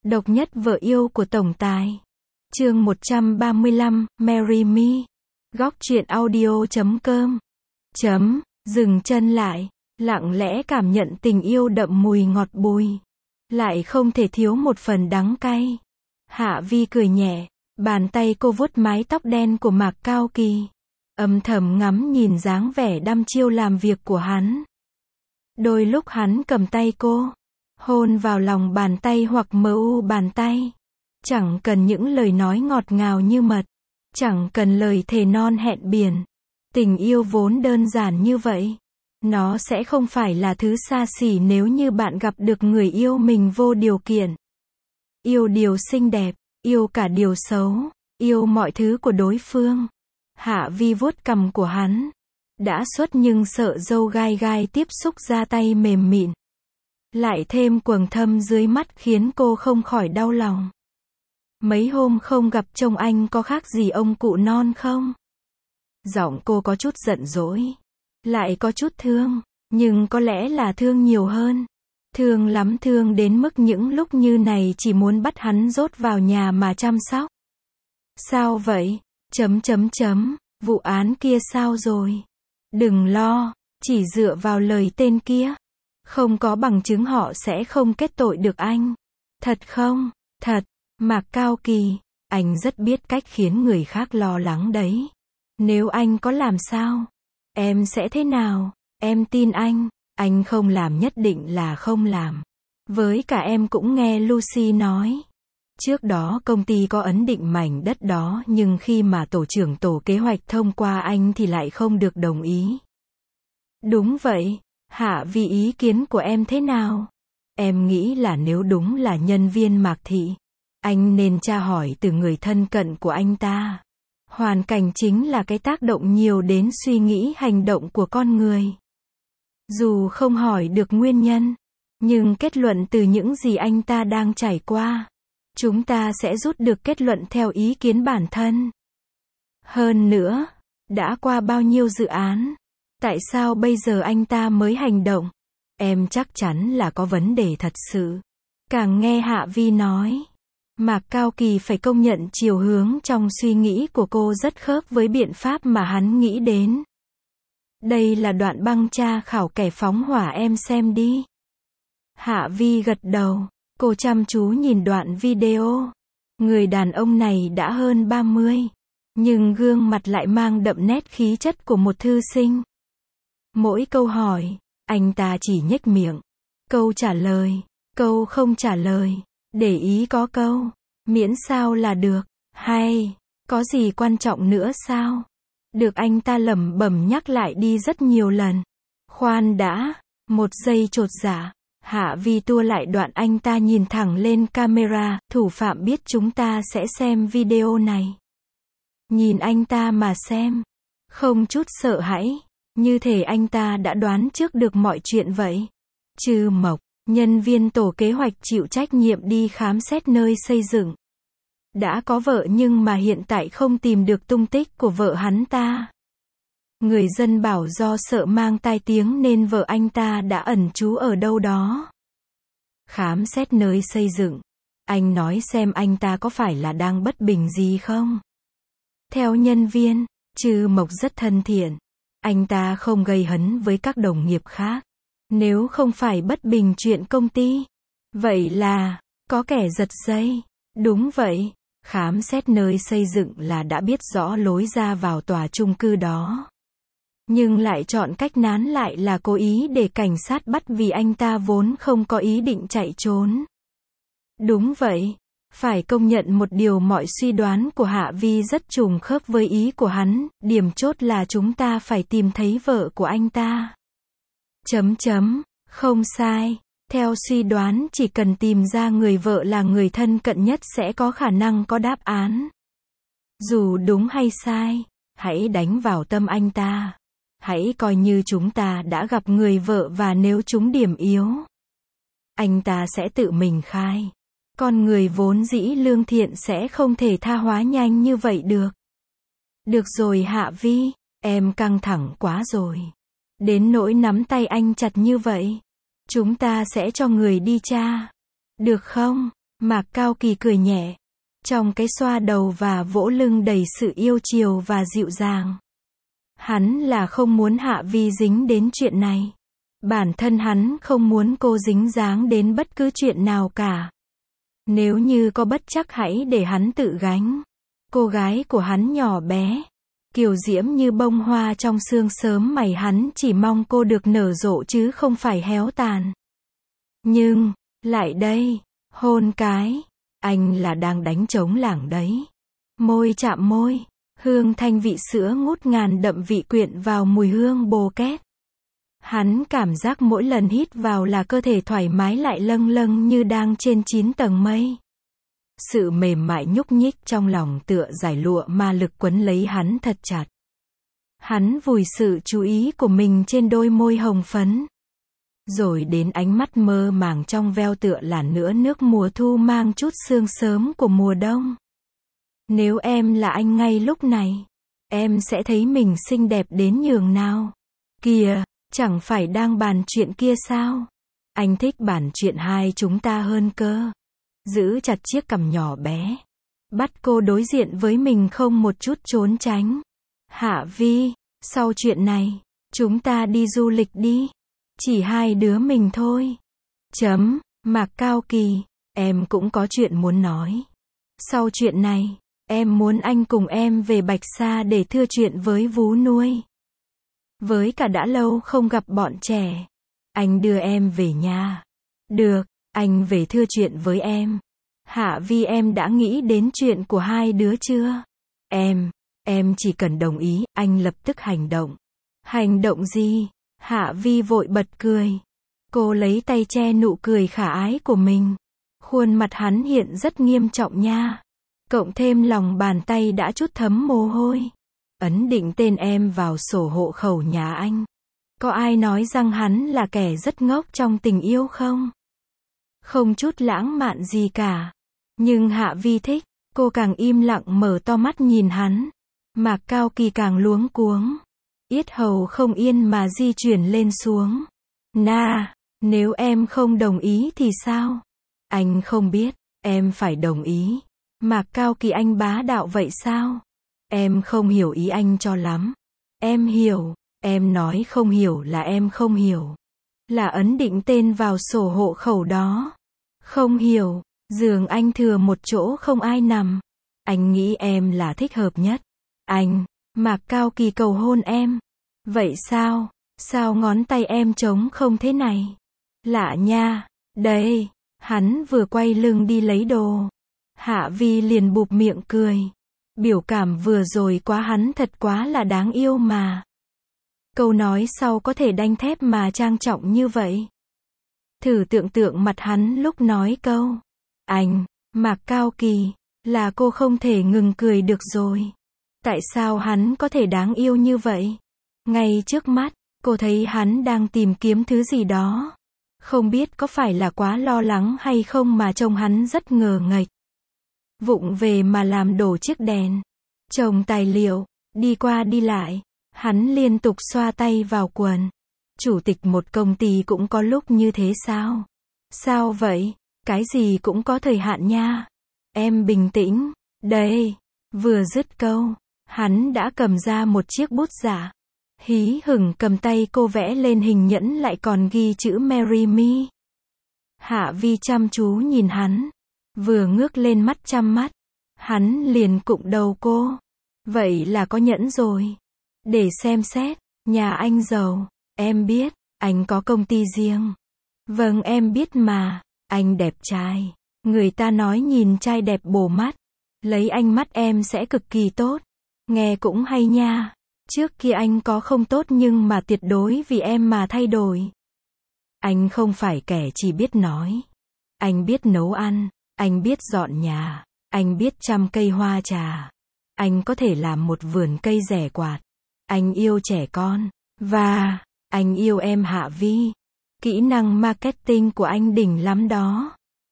Độc nhất vợ yêu của tổng tài. Chương 135, Marry Me. Góc truyện audio.com. Dừng chân lại, lặng lẽ cảm nhận tình yêu đậm mùi ngọt bùi. Lại không thể thiếu một phần đắng cay. Hạ Vi cười nhẹ, bàn tay cô vuốt mái tóc đen của Mạc Cao Kỳ. Âm thầm ngắm nhìn dáng vẻ đăm chiêu làm việc của hắn. Đôi lúc hắn cầm tay cô, hôn vào lòng bàn tay hoặc mờ u bàn tay. Chẳng cần những lời nói ngọt ngào như mật, chẳng cần lời thề non hẹn biển. Tình yêu vốn đơn giản như vậy. Nó sẽ không phải là thứ xa xỉ nếu như bạn gặp được người yêu mình vô điều kiện. Yêu điều xinh đẹp, yêu cả điều xấu, yêu mọi thứ của đối phương. Hạ Vi vuốt cằm của hắn. Đã suốt nhưng sợ râu gai gai tiếp xúc da tay mềm mịn. Lại thêm quầng thâm dưới mắt khiến cô không khỏi đau lòng. Mấy hôm không gặp trông anh có khác gì ông cụ non không? Giọng cô có chút giận dỗi. Lại có chút thương. Nhưng có lẽ là thương nhiều hơn. Thương lắm, thương đến mức những lúc như này chỉ muốn bắt hắn dốt vào nhà mà chăm sóc. Sao vậy? Vụ án kia sao rồi? Đừng lo, chỉ dựa vào lời tên kia. Không có bằng chứng họ sẽ không kết tội được anh. Thật không? Thật. Mạc Cao Kỳ, anh rất biết cách khiến người khác lo lắng đấy. Nếu anh có làm sao, em sẽ thế nào? Em tin anh không làm nhất định là không làm. Với cả em cũng nghe Lucy nói. Trước đó công ty có ấn định mảnh đất đó nhưng khi mà tổ trưởng tổ kế hoạch thông qua anh thì lại không được đồng ý. Đúng vậy, Hạ Vi, ý kiến của em thế nào? Em nghĩ là nếu đúng là nhân viên Mạc Thị, anh nên tra hỏi từ người thân cận của anh ta. Hoàn cảnh chính là cái tác động nhiều đến suy nghĩ hành động của con người. Dù không hỏi được nguyên nhân, nhưng kết luận từ những gì anh ta đang trải qua, chúng ta sẽ rút được kết luận theo ý kiến bản thân. Hơn nữa, đã qua bao nhiêu dự án, tại sao bây giờ anh ta mới hành động? Em chắc chắn là có vấn đề thật sự. Càng nghe Hạ Vi nói, Mạc Cao Kỳ phải công nhận chiều hướng trong suy nghĩ của cô rất khớp với biện pháp mà hắn nghĩ đến. Đây là đoạn băng tra khảo kẻ phóng hỏa, em xem đi. Hạ Vi gật đầu, cô chăm chú nhìn đoạn video. Người đàn ông này đã hơn 30, nhưng gương mặt lại mang đậm nét khí chất của một thư sinh. Mỗi câu hỏi, anh ta chỉ nhếch miệng. Câu trả lời, câu không trả lời. Để ý có câu, miễn sao là được. Hay, có gì quan trọng nữa sao? Được anh ta lẩm bẩm nhắc lại đi rất nhiều lần. Khoan đã, một giây chột dạ. Hạ Vi tua lại đoạn anh ta nhìn thẳng lên camera. Thủ phạm biết chúng ta sẽ xem video này. Nhìn anh ta mà xem. Không chút sợ hãi. Như thể anh ta đã đoán trước được mọi chuyện vậy. Trư Mộc, nhân viên tổ kế hoạch chịu trách nhiệm đi khám xét nơi xây dựng. Đã có vợ nhưng mà hiện tại không tìm được tung tích của vợ hắn ta. Người dân bảo do sợ mang tai tiếng nên vợ anh ta đã ẩn trú ở đâu đó. Khám xét nơi xây dựng. Anh nói xem anh ta có phải là đang bất bình gì không? Theo nhân viên, Trư Mộc rất thân thiện. Anh ta không gây hấn với các đồng nghiệp khác. Nếu không phải bất bình chuyện công ty, vậy là có kẻ giật dây. Đúng vậy, khám xét nơi xây dựng là đã biết rõ lối ra vào tòa chung cư đó. Nhưng lại chọn cách nán lại là cố ý để cảnh sát bắt vì anh ta vốn không có ý định chạy trốn. Đúng vậy, phải công nhận một điều, mọi suy đoán của Hạ Vi rất trùng khớp với ý của hắn, điểm chốt là chúng ta phải tìm thấy vợ của anh ta. Không sai, theo suy đoán chỉ cần tìm ra người vợ là người thân cận nhất sẽ có khả năng có đáp án. Dù đúng hay sai, hãy đánh vào tâm anh ta. Hãy coi như chúng ta đã gặp người vợ và nếu trúng điểm yếu, anh ta sẽ tự mình khai. Con người vốn dĩ lương thiện sẽ không thể tha hóa nhanh như vậy được. Được rồi Hạ Vi, em căng thẳng quá rồi. Đến nỗi nắm tay anh chặt như vậy. Chúng ta sẽ cho người đi tra. Được không? Mạc Cao Kỳ cười nhẹ. Trong cái xoa đầu và vỗ lưng đầy sự yêu chiều và dịu dàng. Hắn là không muốn Hạ Vi dính đến chuyện này. Bản thân hắn không muốn cô dính dáng đến bất cứ chuyện nào cả. Nếu như có bất trắc hãy để hắn tự gánh. Cô gái của hắn nhỏ bé, kiều diễm như bông hoa trong sương sớm mày, hắn chỉ mong cô được nở rộ chứ không phải héo tàn. Nhưng, lại đây, hôn cái, anh là đang đánh trống lảng đấy. Môi chạm môi, hương thanh vị sữa ngút ngàn đậm vị quyện vào mùi hương bồ kết. Hắn cảm giác mỗi lần hít vào là cơ thể thoải mái lại lâng lâng như đang trên 9 tầng mây. Sự mềm mại nhúc nhích trong lòng tựa dải lụa ma lực quấn lấy hắn thật chặt. Hắn vùi sự chú ý của mình trên đôi môi hồng phấn. Rồi đến ánh mắt mơ màng trong veo tựa làn nữa nước mùa thu mang chút sương sớm của mùa đông. Nếu em là anh ngay lúc này, em sẽ thấy mình xinh đẹp đến nhường nào. Kìa, chẳng phải đang bàn chuyện kia sao? Anh thích bàn chuyện hai chúng ta hơn cơ. Giữ chặt chiếc cằm nhỏ bé. Bắt cô đối diện với mình không một chút trốn tránh. Hạ Vi, sau chuyện này, chúng ta đi du lịch đi. Chỉ hai đứa mình thôi. Mạc Cao Kỳ, em cũng có chuyện muốn nói. Sau chuyện này, em muốn anh cùng em về Bạch Sa để thưa chuyện với vú nuôi. Với cả đã lâu không gặp bọn trẻ. Anh đưa em về nhà. Được, anh về thưa chuyện với em. Hạ Vi, em đã nghĩ đến chuyện của hai đứa chưa? Em chỉ cần đồng ý, anh lập tức hành động. Hành động gì? Hạ Vi vội bật cười. Cô lấy tay che nụ cười khả ái của mình. Khuôn mặt hắn hiện rất nghiêm trọng nha. Cộng thêm lòng bàn tay đã chút thấm mồ hôi. Ấn định tên em vào sổ hộ khẩu nhà anh. Có ai nói rằng hắn là kẻ rất ngốc trong tình yêu không? Không chút lãng mạn gì cả. Nhưng Hạ Vi thích. Cô càng im lặng mở to mắt nhìn hắn. Mạc Cao Kỳ càng luống cuống. Yết hầu không yên mà di chuyển lên xuống. Nếu em không đồng ý thì sao? Anh không biết, em phải đồng ý. Mạc Cao Kỳ, anh bá đạo vậy sao? Em không hiểu ý anh cho lắm. Em hiểu, em nói không hiểu là em không hiểu. Là ấn định tên vào sổ hộ khẩu đó. Không hiểu, giường anh thừa một chỗ không ai nằm. Anh nghĩ em là thích hợp nhất. Mạc Cao Kỳ cầu hôn em. Vậy sao? Sao ngón tay em trống không thế này? Lạ nha. Đây, hắn vừa quay lưng đi lấy đồ. Hạ Vi liền bụp miệng cười. Biểu cảm vừa rồi quá hắn thật quá là đáng yêu mà. Câu nói sau có thể đanh thép mà trang trọng như vậy. Thử tưởng tượng mặt hắn lúc nói câu. Mạc Cao Kỳ, là cô không thể ngừng cười được rồi. Tại sao hắn có thể đáng yêu như vậy? Ngay trước mắt, cô thấy hắn đang tìm kiếm thứ gì đó. Không biết có phải là quá lo lắng hay không mà trông hắn rất ngờ nghệch. Vụng về mà làm đổ chiếc đèn. Chồng tài liệu, đi qua đi lại. Hắn liên tục xoa tay vào quần. Chủ tịch một công ty cũng có lúc như thế sao? Sao vậy? Cái gì cũng có thời hạn nha. Em bình tĩnh. Đây. Vừa dứt câu, hắn đã cầm ra một chiếc bút giả. Hí hửng cầm tay cô vẽ lên hình nhẫn lại còn ghi chữ Marry Me. Hạ Vi chăm chú nhìn hắn. Vừa ngước lên mắt chăm mắt. Hắn liền cụng đầu cô. Vậy là có nhẫn rồi. Để xem xét. Nhà anh giàu. Em biết. Anh có công ty riêng. Vâng em biết mà. Anh đẹp trai. Người ta nói nhìn trai đẹp bổ mắt. Lấy anh mắt em sẽ cực kỳ tốt. Nghe cũng hay nha. Trước kia anh có không tốt nhưng mà tuyệt đối vì em mà thay đổi. Anh không phải kẻ chỉ biết nói. Anh biết nấu ăn. Anh biết dọn nhà. Anh biết chăm cây hoa trà. Anh có thể làm một vườn cây rẻ quạt. Anh yêu trẻ con. Và, anh yêu em Hạ Vi. Kỹ năng marketing của anh đỉnh lắm đó.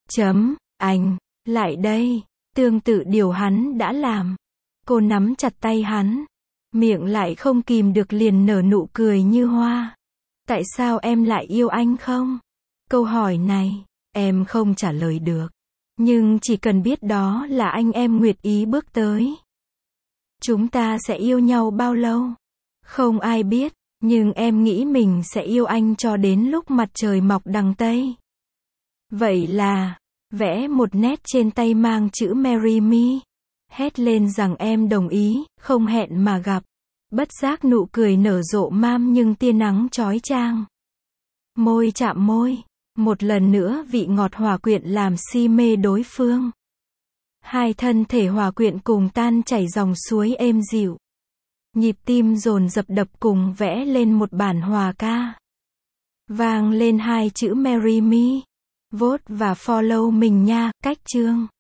Anh, lại đây. Tương tự điều hắn đã làm. Cô nắm chặt tay hắn. Miệng lại không kìm được liền nở nụ cười như hoa. Tại sao em lại yêu anh không? Câu hỏi này, em không trả lời được. Nhưng chỉ cần biết đó là anh em Nguyệt Ý bước tới. Chúng ta sẽ yêu nhau bao lâu? Không ai biết, nhưng em nghĩ mình sẽ yêu anh cho đến lúc mặt trời mọc đằng Tây. Vậy là, vẽ một nét trên tay mang chữ Marry Me. Hét lên rằng em đồng ý, không hẹn mà gặp. Bất giác nụ cười nở rộ mam nhưng tia nắng chói chang. Môi chạm môi. Một lần nữa vị ngọt hòa quyện làm si mê đối phương. Hai thân thể hòa quyện cùng tan chảy dòng suối êm dịu. Nhịp tim dồn dập đập cùng vẽ lên một bản hòa ca. Vang lên hai chữ Marry Me. Vote và follow mình nha, cách chương.